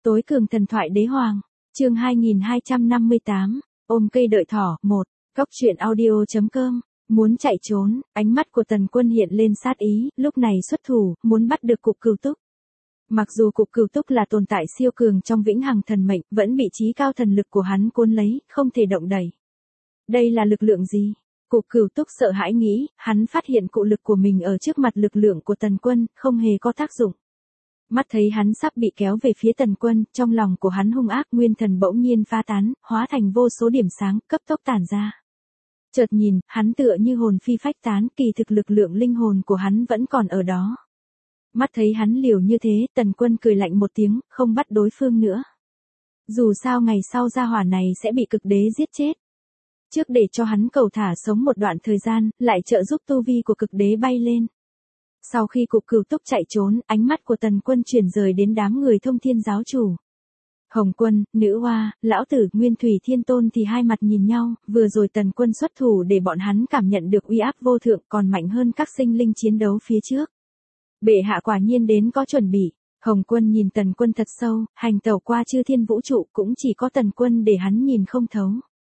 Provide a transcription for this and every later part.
Tối cường thần thoại đế hoàng, chương 2258, ôm cây đợi thỏ, 1, góc truyện audio.com, muốn chạy trốn, ánh mắt của Tần Quân hiện lên sát ý, lúc này xuất thủ, muốn bắt được cục cửu túc. Mặc dù cục cửu túc là tồn tại siêu cường trong vĩnh hằng thần mệnh, vẫn bị trí cao thần lực của hắn cuốn lấy, không thể động đẩy. Đây là lực lượng gì? Cục cửu túc sợ hãi nghĩ, hắn phát hiện cụ lực của mình ở trước mặt lực lượng của Tần Quân, không hề có tác dụng. Mắt thấy hắn sắp bị kéo về phía Tần Quân, trong lòng của hắn hung ác, nguyên thần bỗng nhiên phá tán, hóa thành vô số điểm sáng, cấp tốc tản ra. Chợt nhìn, hắn tựa như hồn phi phách tán, kỳ thực lực lượng linh hồn của hắn vẫn còn ở đó. Mắt thấy hắn liều như thế, Tần Quân cười lạnh một tiếng, không bắt đối phương nữa. Dù sao ngày sau gia hỏa này sẽ bị cực đế giết chết. Trước để cho hắn cầu thả sống một đoạn thời gian, lại trợ giúp tu vi của cực đế bay lên. Sau khi cục cửu túc chạy trốn, ánh mắt của Tần Quân chuyển rời đến đám người thông thiên giáo chủ. Hồng Quân, Nữ Hoa, Lão Tử, Nguyên Thủy Thiên Tôn thì hai mặt nhìn nhau, vừa rồi Tần Quân xuất thủ để bọn hắn cảm nhận được uy áp vô thượng còn mạnh hơn các sinh linh chiến đấu phía trước. Bệ hạ quả nhiên đến có chuẩn bị. Hồng Quân nhìn Tần Quân thật sâu, hành tẩu qua chư thiên vũ trụ cũng chỉ có Tần Quân để hắn nhìn không thấu.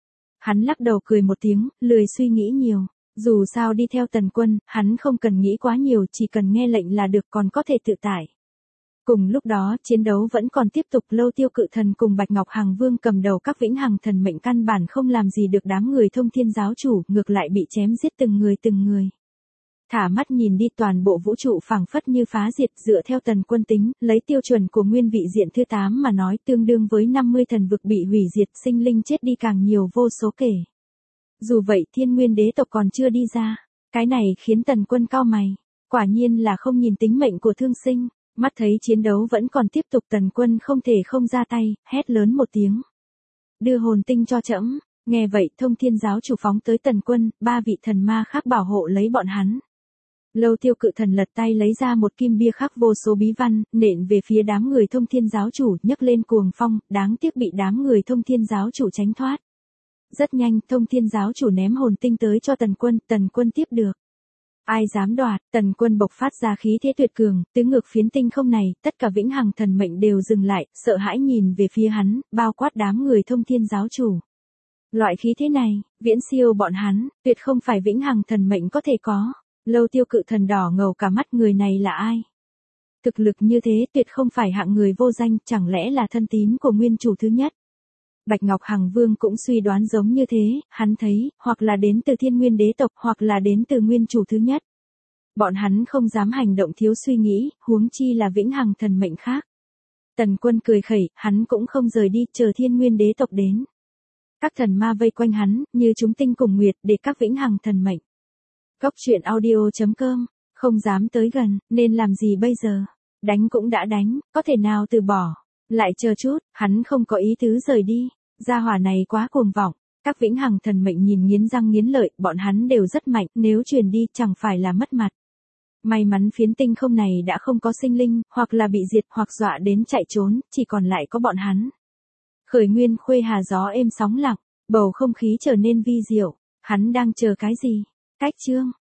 Hắn lắc đầu cười một tiếng, lười suy nghĩ nhiều. Dù sao đi theo Tần Quân, hắn không cần nghĩ quá nhiều, chỉ cần nghe lệnh là được, còn có thể tự tại. Cùng lúc đó, chiến đấu vẫn còn tiếp tục. Lâu Tiêu Cự Thần cùng Bạch Ngọc Hằng Vương cầm đầu các vĩnh hằng thần mệnh căn bản không làm gì được đám người thông thiên giáo chủ, ngược lại bị chém giết từng người. Thả mắt nhìn đi, toàn bộ vũ trụ phảng phất như phá diệt. Dựa theo Tần Quân tính, lấy tiêu chuẩn của nguyên vị diện thứ 8 mà nói, tương đương với 50 thần vực bị hủy diệt, sinh linh chết đi càng nhiều vô số kể. Dù vậy Thiên Nguyên đế tộc còn chưa đi ra. Cái này khiến Tần Quân cau mày. Quả nhiên là không nhìn tính mệnh của thương sinh. Mắt thấy chiến đấu vẫn còn tiếp tục, Tần Quân không thể không ra tay, hét lớn một tiếng. Đưa hồn tinh cho trẫm. Nghe vậy thông thiên giáo chủ phóng tới Tần Quân, ba vị thần ma khác bảo hộ lấy bọn hắn. Lâu Tiêu Cự Thần lật tay lấy ra một kim bia khắc vô số bí văn, nện về phía đám người thông thiên giáo chủ, nhấc lên cuồng phong, đáng tiếc bị đám người thông thiên giáo chủ tránh thoát. Rất nhanh, thông thiên giáo chủ ném hồn tinh tới cho Tần Quân tiếp được. Ai dám đoạt, Tần Quân bộc phát ra khí thế tuyệt cường, tứ ngược phiến tinh không này, tất cả vĩnh hằng thần mệnh đều dừng lại, sợ hãi nhìn về phía hắn, bao quát đám người thông thiên giáo chủ. Loại khí thế này, viễn siêu bọn hắn, tuyệt không phải vĩnh hằng thần mệnh có thể có. Lâu Tiêu Cự Thần đỏ ngầu cả mắt, người này là ai? Thực lực như thế tuyệt không phải hạng người vô danh, chẳng lẽ là thân tín của nguyên chủ thứ nhất? Bạch Ngọc Hằng Vương cũng suy đoán giống như thế, hắn thấy, hoặc là đến từ Thiên Nguyên đế tộc, hoặc là đến từ nguyên chủ thứ nhất. Bọn hắn không dám hành động thiếu suy nghĩ, huống chi là vĩnh hằng thần mệnh khác. Tần Quân cười khẩy, hắn cũng không rời đi, chờ Thiên Nguyên đế tộc đến. Các thần ma vây quanh hắn, như chúng tinh cùng nguyệt, để các vĩnh hằng thần mệnh. Góc truyện audio.com, không dám tới gần, nên làm gì bây giờ? Đánh cũng đã đánh, có thể nào từ bỏ? Lại chờ chút, hắn không có ý tứ rời đi. Gia hỏa này quá cuồng vọng. Các vĩnh hằng thần mệnh nhìn nghiến răng nghiến lợi, bọn hắn đều rất mạnh, nếu truyền đi chẳng phải là mất mặt. May mắn phiến tinh không này đã không có sinh linh, hoặc là bị diệt, hoặc dọa đến chạy trốn, chỉ còn lại có bọn hắn. Khởi nguyên khuê hà, gió êm sóng lặng, bầu không khí trở nên vi diệu. Hắn đang chờ cái gì? Cách chương.